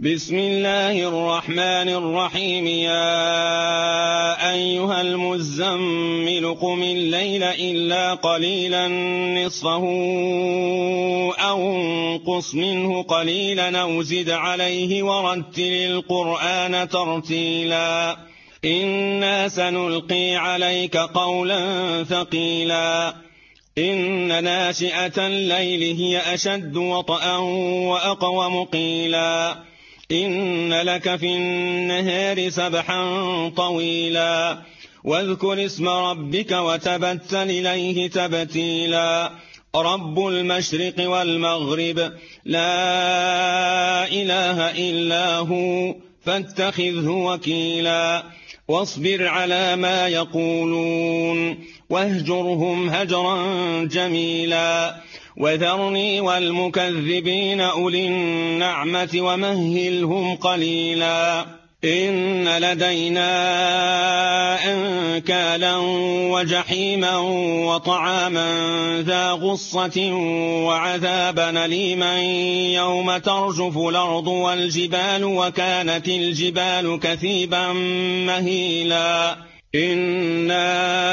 بسم الله الرحمن الرحيم. يا أيها المزمل قم الليل إلا قليلا نصفه أو انقص منه قليلا أو زد عليه ورتل القرآن ترتيلا إنا سنلقي عليك قولا ثقيلا إن ناشئة الليل هي أشد وطئا وأقوم قيلا إن لك في النهار سبحا طويلا واذكر اسم ربك وتبتل إليه تبتيلا رب المشرق والمغرب لا إله إلا هو فاتخذه وكيلا واصبر على ما يقولون واهجرهم هجرا جميلا وذرني والمكذبين أولي النعمة ومهلهم قليلا إن لدينا أنكالا وجحيما وطعاما ذا غصة وعذابا أليما يوم ترجف الأرض والجبال وكانت الجبال كثيبا مهيلا إنا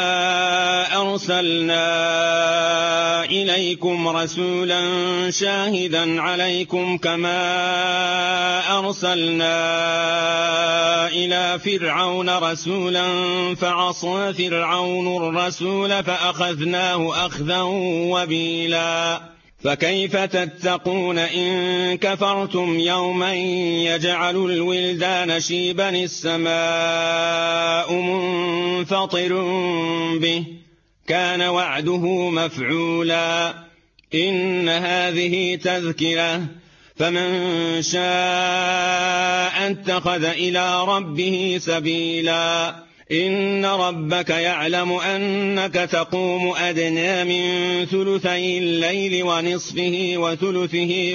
أرسلنا إليكم رسولا شاهدا عليكم كما أرسلنا إلى فرعون رسولا فعصى فرعون الرسول فأخذناه أخذا وبيلا فكيف تتقون إن كفرتم يوما يجعل الولدان شيبا السماء منفطر به كان وعده مفعولا إن هذه تذكرة فمن شاء اتخذ إلى ربه سبيلا إن ربك يعلم أنك تقوم أدنى من ثلثي الليل ونصفه وثلثه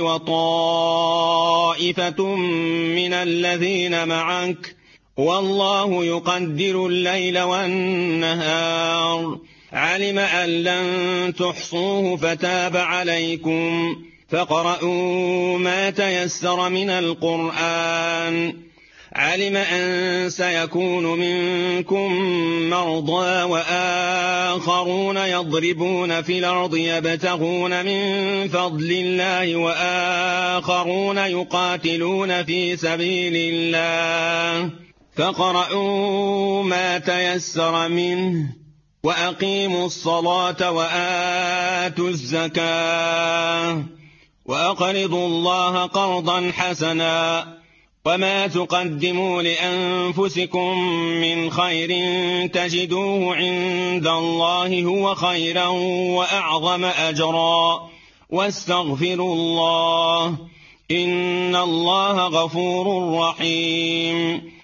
وطائفة من الذين معك والله يقدر الليل والنهار علم أن لن تحصوه فتاب عليكم فاقرؤوا ما تيسر من القرآن علم أن سيكون منكم مرضى وآخرون يضربون في الأرض يبتغون من فضل الله وآخرون يقاتلون في سبيل الله فاقرؤوا ما تيسر منه وأقيموا الصلاة وآتوا الزكاة وأقرضوا الله قرضا حسنا وما تقدموا لأنفسكم من خير تجدوه عند الله هو خيرا وأعظم أجرا واستغفروا الله إن الله غفور رحيم